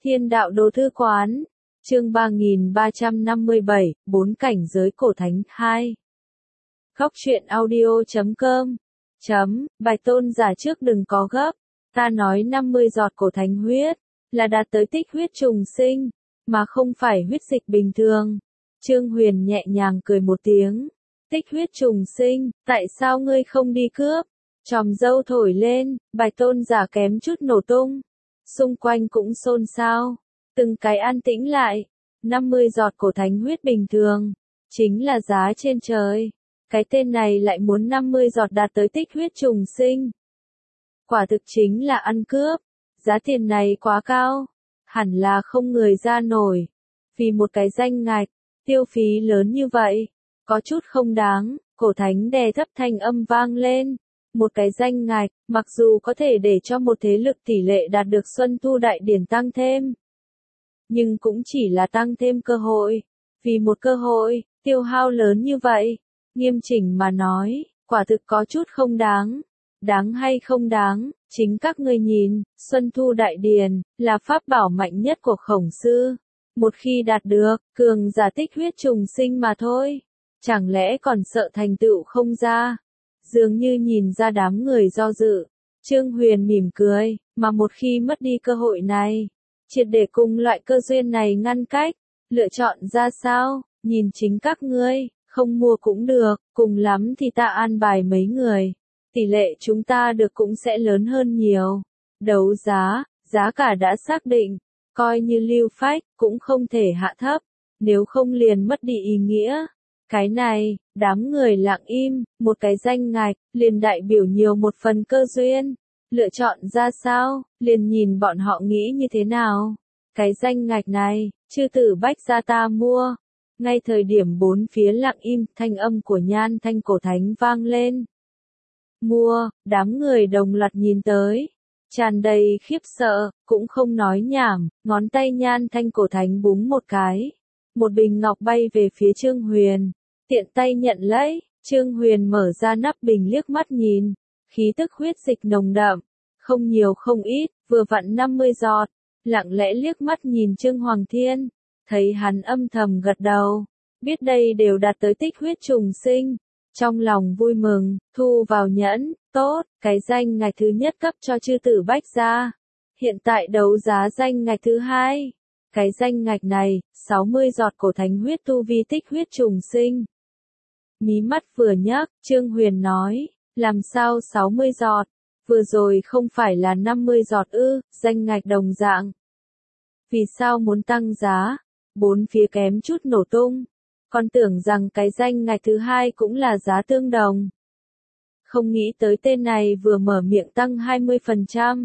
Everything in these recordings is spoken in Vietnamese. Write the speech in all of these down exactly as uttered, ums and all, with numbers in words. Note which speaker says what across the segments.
Speaker 1: Thiên đạo đồ thư quán, chương ba nghìn ba trăm năm mươi bảy, bốn cảnh giới cổ thánh hai. Góc truyện audio chấm com chấm, bài tôn giả trước đừng có gấp, ta nói năm mươi giọt cổ thánh huyết, là đạt tới tích huyết trùng sinh, mà không phải huyết dịch bình thường. Trương Huyền nhẹ nhàng cười một tiếng, tích huyết trùng sinh, tại sao ngươi không đi cướp? Chòm râu thổi lên, bài tôn giả kém chút nổ tung. Xung quanh cũng xôn xao, từng cái an tĩnh lại. năm mươi giọt cổ thánh huyết bình thường, chính là giá trên trời. Cái tên này lại muốn năm mươi giọt đạt tới tích huyết trùng sinh. Quả thực chính là ăn cướp, giá tiền này quá cao, hẳn là không người ra nổi. Vì một cái danh ngạch, tiêu phí lớn như vậy, có chút không đáng, cổ thánh đè thấp thanh âm vang lên. Một cái danh ngạch, mặc dù có thể để cho một thế lực tỷ lệ đạt được Xuân Thu Đại Điển tăng thêm, nhưng cũng chỉ là tăng thêm cơ hội. Vì một cơ hội, tiêu hao lớn như vậy, nghiêm chỉnh mà nói, quả thực có chút không đáng. Đáng hay không đáng, chính các ngươi nhìn, Xuân Thu Đại Điển, là pháp bảo mạnh nhất của Khổng Sư. Một khi đạt được, cường giả tích huyết trùng sinh mà thôi. Chẳng lẽ còn sợ thành tựu không ra? Dường như nhìn ra đám người do dự, Trương Huyền mỉm cười, mà một khi mất đi cơ hội này, triệt để cùng loại cơ duyên này ngăn cách, lựa chọn ra sao, nhìn chính các ngươi, không mua cũng được, cùng lắm thì ta an bài mấy người, tỷ lệ chúng ta được cũng sẽ lớn hơn nhiều. Đấu giá, giá cả đã xác định, coi như lưu phách, cũng không thể hạ thấp, nếu không liền mất đi ý nghĩa. Cái này, đám người lặng im, một cái danh ngạch, liền đại biểu nhiều một phần cơ duyên. Lựa chọn ra sao, liền nhìn bọn họ nghĩ như thế nào. Cái danh ngạch này, chư tử bách gia ta mua. Ngay thời điểm bốn phía lặng im, thanh âm của Nhan Thanh cổ thánh vang lên. Mua, đám người đồng loạt nhìn tới, tràn đầy khiếp sợ, cũng không nói nhảm, ngón tay Nhan Thanh cổ thánh búng một cái. Một bình ngọc bay về phía Trương Huyền. Tiện tay nhận lấy, Trương Huyền mở ra nắp bình liếc mắt nhìn, khí tức huyết dịch nồng đậm, không nhiều không ít, vừa vặn năm mươi giọt, lặng lẽ liếc mắt nhìn Trương Hoàng Thiên, thấy hắn âm thầm gật đầu, biết đây đều đạt tới tích huyết trùng sinh, trong lòng vui mừng, thu vào nhẫn, tốt, cái danh ngạch thứ nhất cấp cho chư tử bách gia, hiện tại đấu giá danh ngạch thứ hai, cái danh ngạch này, sáu mươi giọt cổ thánh huyết tu vi tích huyết trùng sinh. Mí mắt vừa nhấc, Trương Huyền nói, làm sao sáu mươi giọt, vừa rồi không phải là năm mươi giọt ư, danh ngạch đồng dạng. Vì sao muốn tăng giá, bốn phía kém chút nổ tung, còn tưởng rằng cái danh ngạch thứ hai cũng là giá tương đồng. Không nghĩ tới tên này vừa mở miệng tăng hai mươi phần trăm.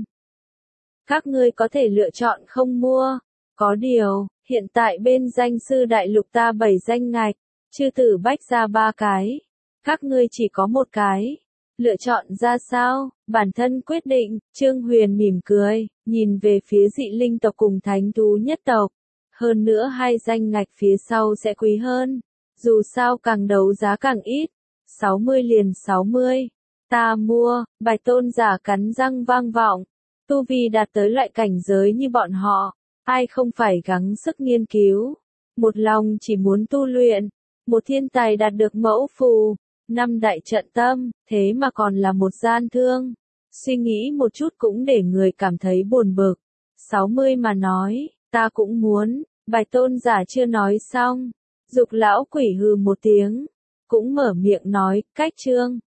Speaker 1: Các ngươi có thể lựa chọn không mua, có điều, hiện tại bên danh sư đại lục ta bảy danh ngạch. Chư tử bách ra ba cái, các ngươi chỉ có một cái, lựa chọn ra sao, bản thân quyết định. Trương Huyền mỉm cười, nhìn về phía dị linh tộc cùng thánh thú nhất tộc, hơn nữa hai danh ngạch phía sau sẽ quý hơn, dù sao càng đấu giá càng ít, sáu mươi liền sáu mươi, ta mua, bài tôn giả cắn răng vang vọng, tu vi đạt tới loại cảnh giới như bọn họ, ai không phải gắng sức nghiên cứu, một lòng chỉ muốn tu luyện. Một thiên tài đạt được mẫu phù, năm đại trận tâm, thế mà còn là một gian thương. Suy nghĩ một chút cũng để người cảm thấy buồn bực. sáu mươi mà nói, ta cũng muốn, bài tôn giả chưa nói xong. Dục lão quỷ hừ một tiếng, cũng mở miệng nói, cách trương.